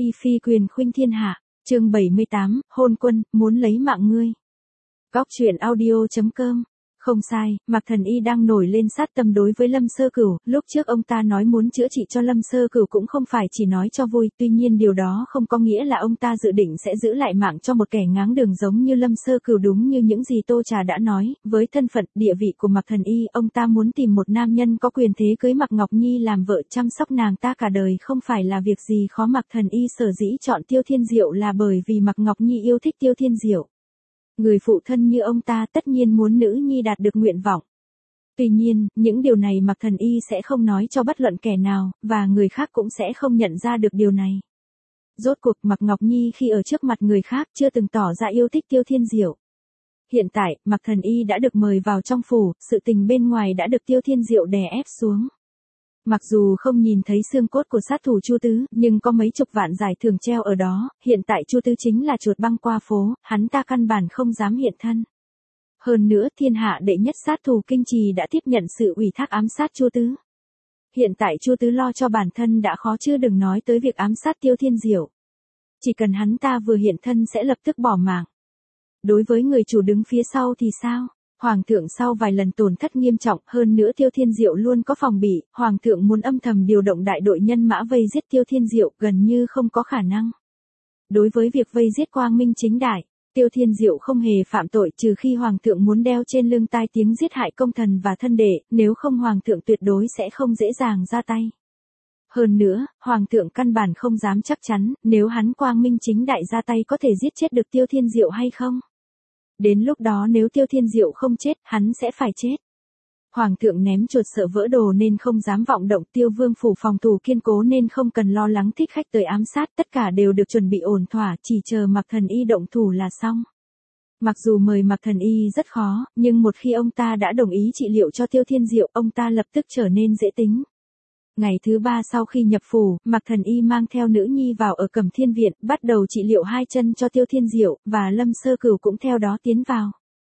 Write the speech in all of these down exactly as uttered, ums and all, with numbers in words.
Y phi quyền khuynh thiên hạ, chương bảy mươi tám, hôn quân, muốn lấy mạng ngươi. Góc truyện audio chấm com. Không sai, Mạc Thần Y đang nổi lên sát tâm đối với Lâm Sơ Cửu, lúc trước ông ta nói muốn chữa trị cho Lâm Sơ Cửu cũng không phải chỉ nói cho vui, tuy nhiên điều đó không có nghĩa là ông ta dự định sẽ giữ lại mạng cho một kẻ ngáng đường giống như Lâm Sơ Cửu. Đúng như những gì Tô Trà đã nói, với thân phận, địa vị của Mạc Thần Y, ông ta muốn tìm một nam nhân có quyền thế cưới Mạc Ngọc Nhi làm vợ, chăm sóc nàng ta cả đời không phải là việc gì khó. Mạc Thần Y sở dĩ chọn Tiêu Thiên Diệu là bởi vì Mạc Ngọc Nhi yêu thích Tiêu Thiên Diệu. Người phụ thân như ông ta tất nhiên muốn nữ nhi đạt được nguyện vọng. Tuy nhiên, những điều này Mạc Thần Y sẽ không nói cho bất luận kẻ nào, và người khác cũng sẽ không nhận ra được điều này. Rốt cuộc Mạc Ngọc Nhi khi ở trước mặt người khác chưa từng tỏ ra yêu thích Tiêu Thiên Diệu. Hiện tại, Mạc Thần Y đã được mời vào trong phủ, sự tình bên ngoài đã được Tiêu Thiên Diệu đè ép xuống. Mặc dù không nhìn thấy xương cốt của sát thủ Chu Tứ, nhưng có mấy chục vạn giải thưởng treo ở đó, hiện tại Chu Tứ chính là chuột băng qua phố, hắn ta căn bản không dám hiện thân. Hơn nữa, thiên hạ đệ nhất sát thủ Kinh Trì đã tiếp nhận sự ủy thác ám sát Chu Tứ. Hiện tại Chu Tứ lo cho bản thân đã khó chứ đừng nói tới việc ám sát Tiêu Thiên Diệu. Chỉ cần hắn ta vừa hiện thân sẽ lập tức bỏ mạng. Đối với người chủ đứng phía sau thì sao? Hoàng thượng sau vài lần tổn thất nghiêm trọng, hơn nữa Tiêu Thiên Diệu luôn có phòng bị, Hoàng thượng muốn âm thầm điều động đại đội nhân mã vây giết Tiêu Thiên Diệu gần như không có khả năng. Đối với việc vây giết quang minh chính đại, Tiêu Thiên Diệu không hề phạm tội trừ khi Hoàng thượng muốn đeo trên lưng tai tiếng giết hại công thần và thân đệ, nếu không Hoàng thượng tuyệt đối sẽ không dễ dàng ra tay. Hơn nữa, Hoàng thượng căn bản không dám chắc chắn, nếu hắn quang minh chính đại ra tay có thể giết chết được Tiêu Thiên Diệu hay không. Đến lúc đó nếu Tiêu Thiên Diệu không chết, hắn sẽ phải chết. Hoàng thượng ném chuột sợ vỡ đồ nên không dám vọng động, Tiêu Vương phủ phòng thủ kiên cố nên không cần lo lắng thích khách tới ám sát, tất cả đều được chuẩn bị ổn thỏa, chỉ chờ Mạc Thần Y động thủ là xong. Mặc dù mời Mạc Thần Y rất khó, nhưng một khi ông ta đã đồng ý trị liệu cho Tiêu Thiên Diệu, ông ta lập tức trở nên dễ tính. Ngày thứ ba sau khi nhập phủ, Mạc Thần Y mang theo nữ nhi vào ở Cẩm Thiên Viện, bắt đầu trị liệu hai chân cho Tiêu Thiên Diệu, và Lâm Sơ Cửu cũng theo đó tiến vào.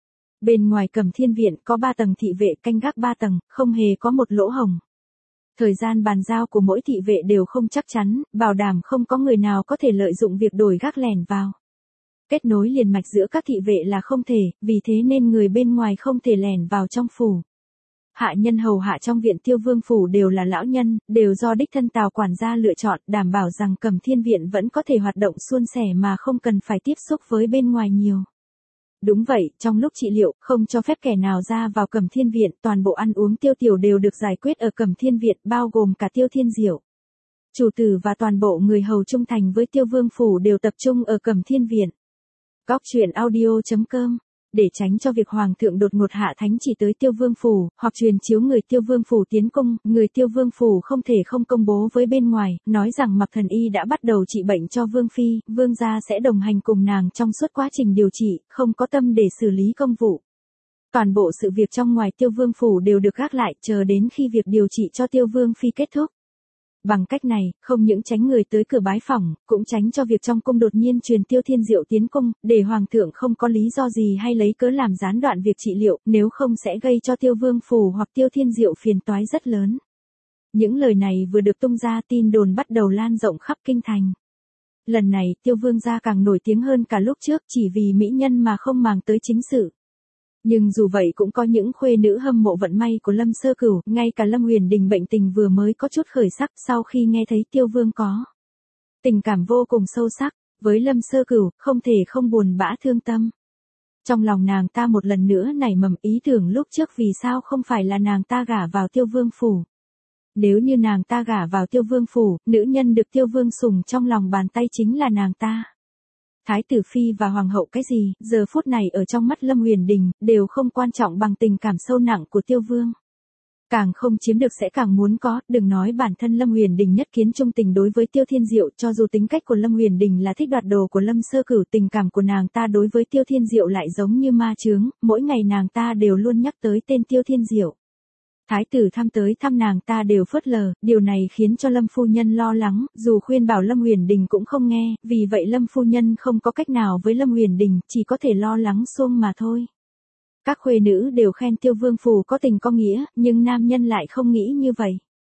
Bên ngoài Cẩm Thiên Viện có ba tầng thị vệ canh gác ba tầng, không hề có một lỗ hổng. Thời gian bàn giao của mỗi thị vệ đều không chắc chắn, bảo đảm không có người nào có thể lợi dụng việc đổi gác lẻn vào. Kết nối liền mạch giữa các thị vệ là không thể, vì thế nên người bên ngoài không thể lẻn vào trong phủ. Hạ nhân hầu hạ trong viện Tiêu Vương phủ đều là lão nhân, đều do đích thân Tào quản gia lựa chọn, đảm bảo rằng Cẩm Thiên Viện vẫn có thể hoạt động suôn sẻ mà không cần phải tiếp xúc với bên ngoài nhiều. Đúng vậy, trong lúc trị liệu, không cho phép kẻ nào ra vào Cẩm Thiên Viện, toàn bộ ăn uống tiêu tiểu đều được giải quyết ở Cẩm Thiên Viện, bao gồm cả Tiêu Thiên Diệu. Chủ tử và toàn bộ người hầu trung thành với Tiêu Vương phủ đều tập trung ở Cẩm Thiên Viện. Góc truyện audio chấm com. Để tránh cho việc Hoàng thượng đột ngột hạ thánh chỉ tới Tiêu Vương phủ, hoặc truyền chiếu người Tiêu Vương phủ tiến cung, người Tiêu Vương phủ không thể không công bố với bên ngoài, nói rằng Mạc Thần Y đã bắt đầu trị bệnh cho Vương Phi, Vương gia sẽ đồng hành cùng nàng trong suốt quá trình điều trị, không có tâm để xử lý công vụ. Toàn bộ sự việc trong ngoài Tiêu Vương phủ đều được gác lại, chờ đến khi việc điều trị cho Tiêu Vương Phi kết thúc. Bằng cách này, không những tránh người tới cửa bái phỏng, cũng tránh cho việc trong cung đột nhiên truyền Tiêu Thiên Diệu tiến cung, để Hoàng thượng không có lý do gì hay lấy cớ làm gián đoạn việc trị liệu, nếu không sẽ gây cho Tiêu Vương phủ hoặc Tiêu Thiên Diệu phiền toái rất lớn. Những lời này vừa được tung ra, tin đồn bắt đầu lan rộng khắp kinh thành. Lần này, Tiêu Vương gia càng nổi tiếng hơn cả lúc trước, chỉ vì mỹ nhân mà không màng tới chính sự. Nhưng dù vậy cũng có những khuê nữ hâm mộ vận may của Lâm Sơ Cửu, ngay cả Lâm Huyền Đình bệnh tình vừa mới có chút khởi sắc sau khi nghe thấy Tiêu Vương có tình cảm vô cùng sâu sắc với Lâm Sơ Cửu, không thể không buồn bã thương tâm. Trong lòng nàng ta một lần nữa nảy mầm ý tưởng lúc trước vì sao không phải là nàng ta gả vào Tiêu Vương phủ. Nếu như nàng ta gả vào Tiêu Vương phủ, nữ nhân được Tiêu Vương sủng trong lòng bàn tay chính là nàng ta. Thái tử phi và hoàng hậu cái gì, giờ phút này ở trong mắt Lâm Huyền Đình, đều không quan trọng bằng tình cảm sâu nặng của Tiêu Vương. Càng không chiếm được sẽ càng muốn có, đừng nói bản thân Lâm Huyền Đình nhất kiến trung tình đối với Tiêu Thiên Diệu, cho dù tính cách của Lâm Huyền Đình là thích đoạt đồ của Lâm Sơ Cửu, tình cảm của nàng ta đối với Tiêu Thiên Diệu lại giống như ma chướng, mỗi ngày nàng ta đều luôn nhắc tới tên Tiêu Thiên Diệu. Thái tử thăm tới thăm nàng ta đều phớt lờ, điều này khiến cho Lâm phu nhân lo lắng, dù khuyên bảo Lâm Huyền Đình cũng không nghe, vì vậy Lâm phu nhân không có cách nào với Lâm Huyền Đình, chỉ có thể lo lắng xuông mà thôi. Các khuê nữ đều khen Tiêu Vương phủ có tình có nghĩa, nhưng nam nhân lại không nghĩ như vậy.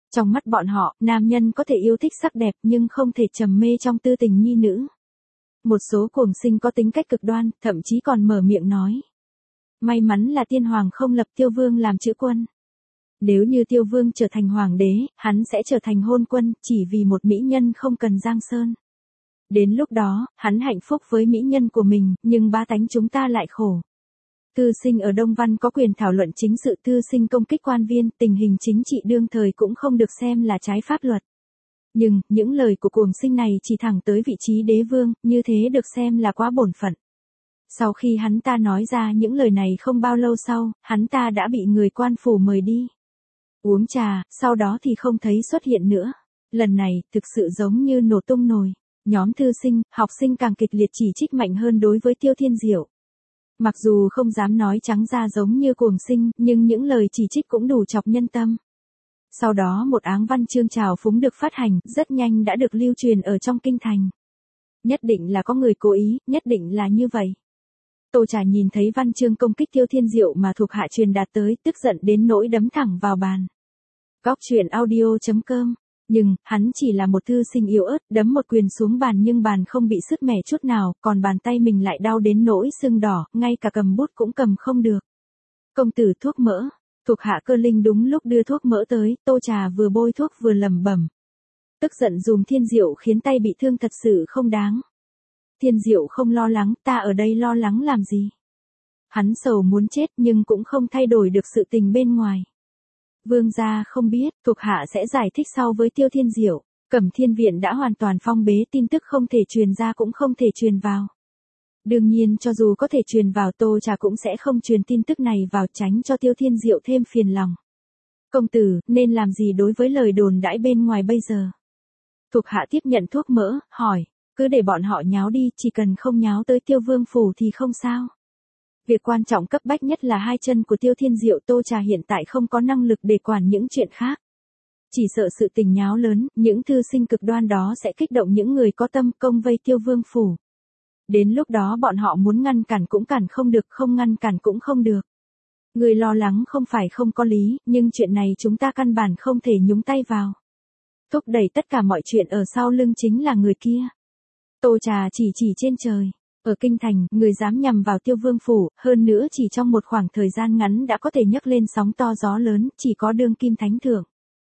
Trong mắt bọn họ, nam nhân có thể yêu thích sắc đẹp nhưng không thể trầm mê trong tư tình nhi nữ. Một số cuồng sinh có tính cách cực đoan, thậm chí còn mở miệng nói. May mắn là tiên hoàng không lập Tiêu Vương làm chữ quân. Nếu như Tiêu Vương trở thành hoàng đế, hắn sẽ trở thành hôn quân, chỉ vì một mỹ nhân không cần giang sơn. Đến lúc đó, hắn hạnh phúc với mỹ nhân của mình, nhưng ba tánh chúng ta lại khổ. Thư sinh ở Đông Văn có quyền thảo luận chính sự, thư sinh công kích quan viên, tình hình chính trị đương thời cũng không được xem là trái pháp luật. Nhưng, những lời của cuồng sinh này chỉ thẳng tới vị trí đế vương, như thế được xem là quá bổn phận. Sau khi hắn ta nói ra những lời này không bao lâu sau, hắn ta đã bị người quan phủ mời đi. Uống trà, sau đó thì không thấy xuất hiện nữa. Lần này, thực sự giống như nổ tung nồi. Nhóm thư sinh, học sinh càng kịch liệt chỉ trích mạnh hơn đối với Tiêu Thiên Diệu. Mặc dù không dám nói trắng ra giống như cuồng sinh, nhưng những lời chỉ trích cũng đủ chọc nhân tâm. Sau đó một áng văn chương trào phúng được phát hành, rất nhanh đã được lưu truyền ở trong kinh thành. Nhất định là có người cố ý, nhất định là như vậy. Tô Trà nhìn thấy văn chương công kích Tiêu Thiên Diệu mà thuộc hạ truyền đạt tới, tức giận đến nỗi đấm thẳng vào bàn. Góc truyện audio chấm com. Nhưng, hắn chỉ là một thư sinh yếu ớt, đấm một quyền xuống bàn nhưng bàn không bị sứt mẻ chút nào, còn bàn tay mình lại đau đến nỗi sưng đỏ, ngay cả cầm bút cũng cầm không được. Công tử thuốc mỡ. Thuộc hạ Cơ Linh đúng lúc đưa thuốc mỡ tới, Tô Trà vừa bôi thuốc vừa lẩm bẩm. Tức giận dùm Thiên Diệu khiến tay bị thương thật sự không đáng. Thiên Diệu không lo lắng, ta ở đây lo lắng làm gì? Hắn sầu muốn chết nhưng cũng không thay đổi được sự tình bên ngoài. Vương gia không biết, thuộc hạ sẽ giải thích sau với Tiêu Thiên Diệu. Cẩm Thiên Viện đã hoàn toàn phong bế, tin tức không thể truyền ra cũng không thể truyền vào. Đương nhiên cho dù có thể truyền vào, Tô Trà cũng sẽ không truyền tin tức này vào, tránh cho Tiêu Thiên Diệu thêm phiền lòng. Công tử, nên làm gì đối với lời đồn đãi bên ngoài bây giờ? Thuộc hạ tiếp nhận thuốc mỡ, hỏi, cứ để bọn họ nháo đi, chỉ cần không nháo tới Tiêu Vương phủ thì không sao. Việc quan trọng cấp bách nhất là hai chân của Tiêu Thiên Diệu, Tô Trà hiện tại không có năng lực để quản những chuyện khác. Chỉ sợ sự tình nháo lớn, những thư sinh cực đoan đó sẽ kích động những người có tâm công vây Tiêu Vương phủ. Đến lúc đó bọn họ muốn ngăn cản cũng cản không được, không ngăn cản cũng không được. Người lo lắng không phải không có lý, nhưng chuyện này chúng ta căn bản không thể nhúng tay vào. Thúc đẩy tất cả mọi chuyện ở sau lưng chính là người kia. Tô Trà chỉ chỉ trên trời. Ở kinh thành, người dám nhằm vào Tiêu Vương phủ, hơn nữa chỉ trong một khoảng thời gian ngắn đã có thể nhấc lên sóng to gió lớn, chỉ có đương kim thánh thượng.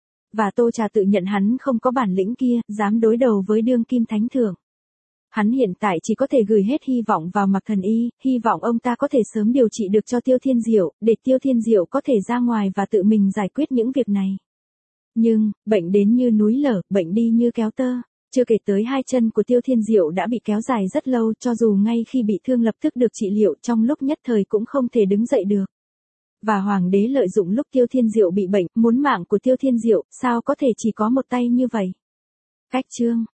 Và Tô Trà tự nhận hắn không có bản lĩnh kia, dám đối đầu với đương kim thánh thượng. Hắn hiện tại chỉ có thể gửi hết hy vọng vào Mạc Thần Y, hy vọng ông ta có thể sớm điều trị được cho Tiêu Thiên Diệu, để Tiêu Thiên Diệu có thể ra ngoài và tự mình giải quyết những việc này. Nhưng, bệnh đến như núi lở, bệnh đi như kéo tơ. Chưa kể tới hai chân của Tiêu Thiên Diệu đã bị kéo dài rất lâu, cho dù ngay khi bị thương lập tức được trị liệu, trong lúc nhất thời cũng không thể đứng dậy được. Và hoàng đế lợi dụng lúc Tiêu Thiên Diệu bị bệnh, muốn mạng của Tiêu Thiên Diệu, sao có thể chỉ có một tay như vậy? Cách chương